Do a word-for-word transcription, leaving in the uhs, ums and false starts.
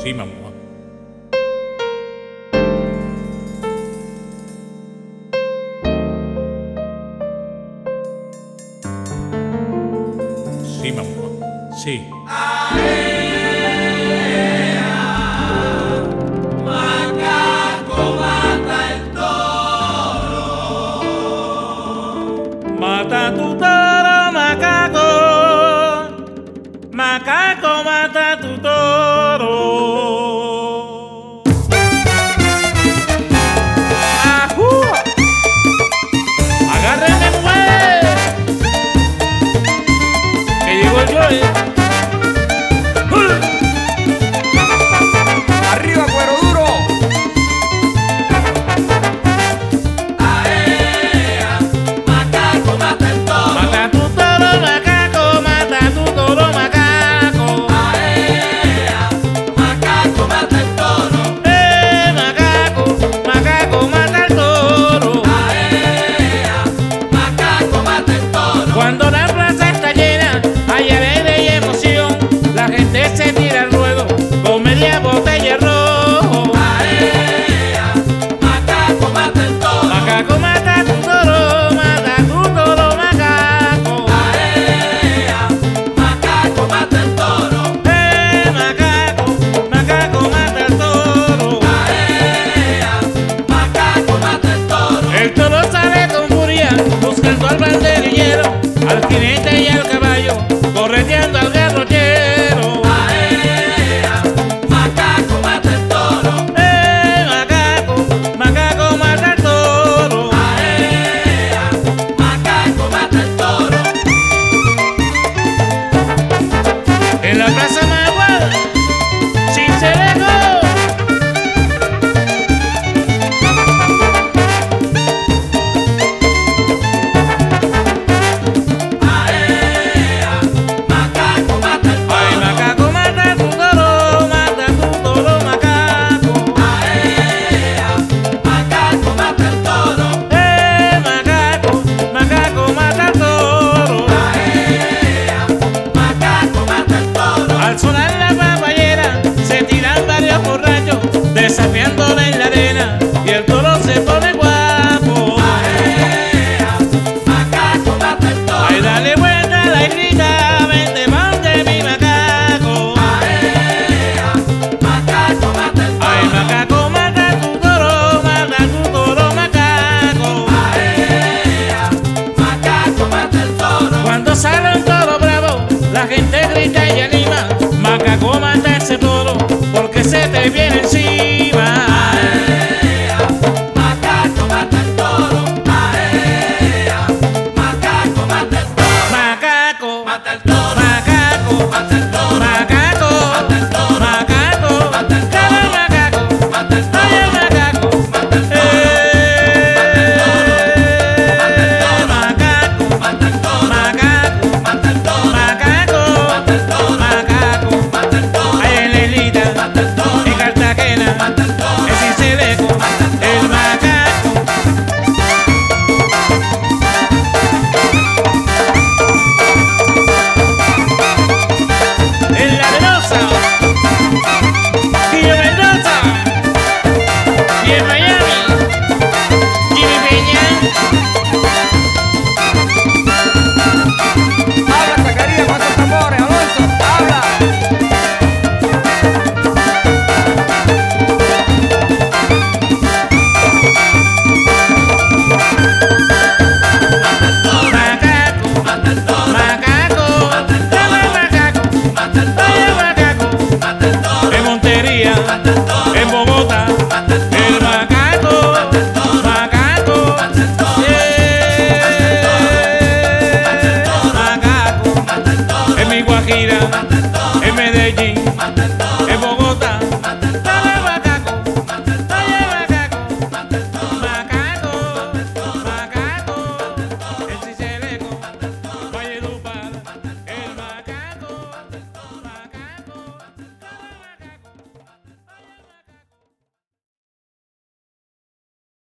Sí, mamá. Sí, mamá. Sí. Macaco mata el toro. Mata tu toro, macaco. Macaco, mata tu toro. ¡Ajú! ¡Agárrenme, pues! Que llegó el Joy. Arriba, cuero duro. Aea, macaco mata el toro. Mata tu toro, macaco, mata tu toro, macaco. Aea, macaco mata el toro. Eh, macaco, macaco, mata el toro. Aea, macaco mata el toro. Cuando la plaza está llena, hay alegre y emoción. La gente se tira al ruedo, con media botella de rojo. Aea, macaco mata el toro. Macaco, mata tu toro, mata tu toro, macaco. Aea, macaco mata el toro. Eh, macaco, macaco, mata el toro. Aea, macaco mata el toro. El toro sale con furia, buscando al banderillero, al jinete y al caballo, correteando al garrochero. Aea, macaco mata el toro. Eh, macaco, macaco, mata el toro. Aea, macaco mata el toro. En la plaza Maguada, sin Cincelejo. Aea, macaco mata el Ay, toro. macaco, mata tu toro, mata tu toro, macaco. Aea, macaco mata el toro. Eh, macaco, macaco, mata el toro. Aea, macaco mata el toro. Al sonar la papayera, se tiran varios borrachos, desafiándole en la arena, y el toro se pone guapo. Aea, macaco mata el toro. Ay, dale vuelta a la islita, vente monte mi macaco. Aea, macaco mata el toro. Ay, macaco, mata tu toro, mata tu toro, macaco. Aea, macaco mata el toro. Cuando sale un toro bravo, la gente grita y anima. Macaco, mata ese toro, porque se te viene encima. Aea, macaco mata el toro. Aea, macaco mata el toro. Macaco, Mata el toro. macaco, Mata el toro. macaco, Mata el toro. macaco, Mata el dale toro. macaco, Mata el dale toro. macaco. Mata el toro. Eh, Mata el toro. Mata el toro. macaco, Mata el toro. macaco, Mata el toro. macaco, Mata el toro. macaco. Mata el toro. Ahí en la islita, Mata el toro. en Cartagena, Mata el toro. en Cincelejo, el macaco. En La Arenosa, y en Mendoza, y en Miami, Jimmy Peña. Habla, Zacarías, con esos tambores, Alonso, habla. Mata el toro. Macaco, Mata el toro.